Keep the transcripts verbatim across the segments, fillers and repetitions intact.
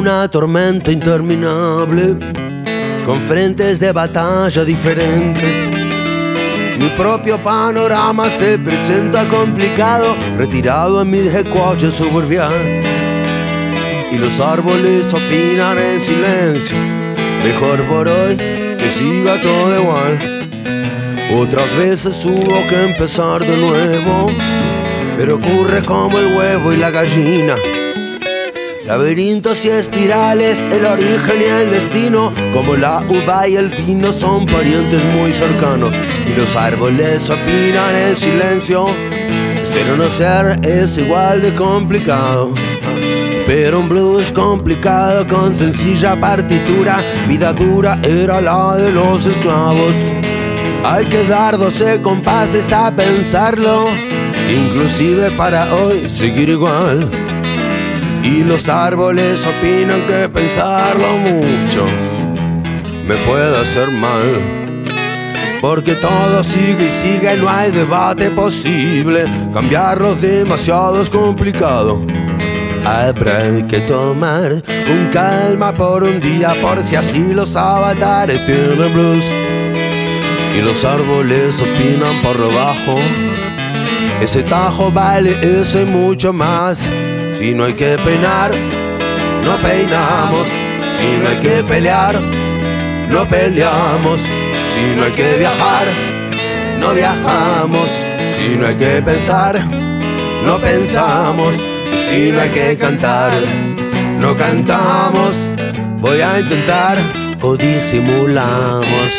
una tormenta interminable, con frentes de batalla diferentes. Mi propio panorama se presenta complicado, retirado en mi coche suburbial. Y los árboles opinan en silencio, mejor por hoy que siga todo igual. Otras veces hubo que empezar de nuevo, pero ocurre como el huevo y la gallina. Laberintos y espirales, el origen y el destino, como la uva y el vino son parientes muy cercanos. Y los árboles opinan en silencio, ser o no ser es igual de complicado. Pero un blues complicado con sencilla partitura, vida dura era la de los esclavos. Hay que dar doce compases a pensarlo, inclusive para hoy seguir igual. Y los árboles opinan que pensarlo mucho me puede hacer mal, porque todo sigue y sigue, no hay debate posible. Cambiarlo demasiado es complicado. Habrá que tomar con calma por un día, por si así los avatares tienen blues. Y los árboles opinan por lo bajo, ese tajo vale ese mucho más. Si no hay que peinar, no peinamos. Si no hay que pelear, no peleamos. Si no hay que viajar, no viajamos. Si no hay que pensar, no pensamos. Si no hay que cantar, no cantamos. Voy a intentar o disimulamos.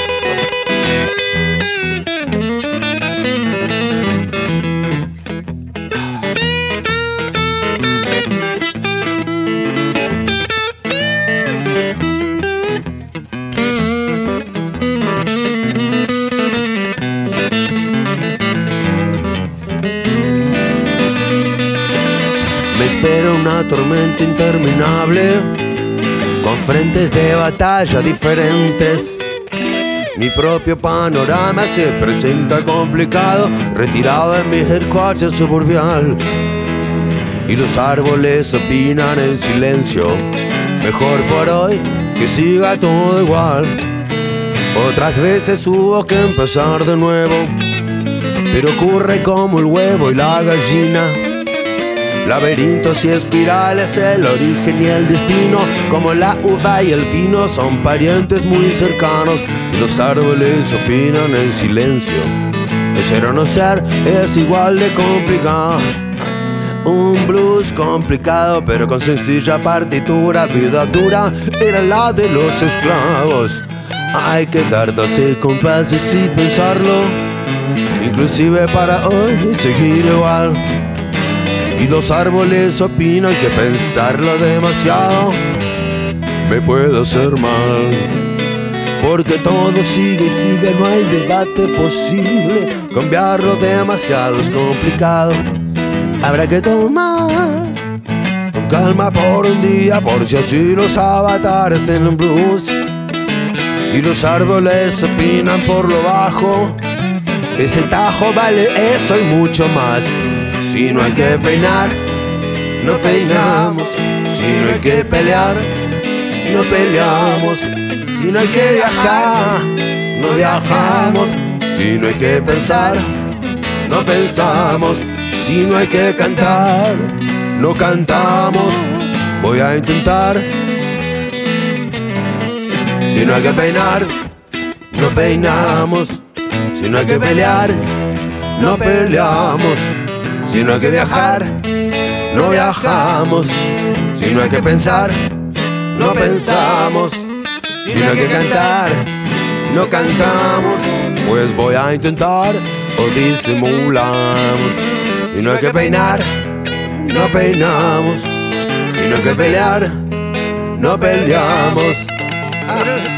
Me espera una tormenta interminable, con frentes de batalla diferentes. Mi propio panorama se presenta complicado, retirado en mi coche suburbial. Y los árboles opinan en silencio, mejor por hoy que siga todo igual. Otras veces hubo que empezar de nuevo, pero ocurre como el huevo y la gallina. Laberintos y espirales, el origen y el destino, como la uva y el vino son parientes muy cercanos. Y los árboles opinan en silencio, de ser o no ser es igual de complicado. Un blues complicado pero con sencilla partitura, vida dura era la de los esclavos. Hay que dar doce compases y pensarlo, inclusive para hoy seguir igual. Y los árboles opinan que pensarlo demasiado me puede hacer mal, porque todo sigue y sigue, no hay debate posible. Cambiarlo demasiado es complicado. Habrá que tomar con calma por un día, por si así los avatares tienen blues. Y los árboles opinan por lo bajo, ese tajo vale eso y mucho más. Si no hay que peinar, no peinamos. Si no hay que pelear, no peleamos. Si no hay que viajar, no viajamos. Si no hay que pensar, no pensamos. Si no hay que cantar, no cantamos. Voy a intentar. Si no hay que peinar, no peinamos. Si no hay que pelear, no peleamos. Si no hay que viajar, no viajamos. Si no hay que pensar, no pensamos. Si no hay que cantar, no cantamos. Pues voy a intentar o disimulamos. Si no hay que peinar, no peinamos. Si no hay que pelear, no peleamos. Ah.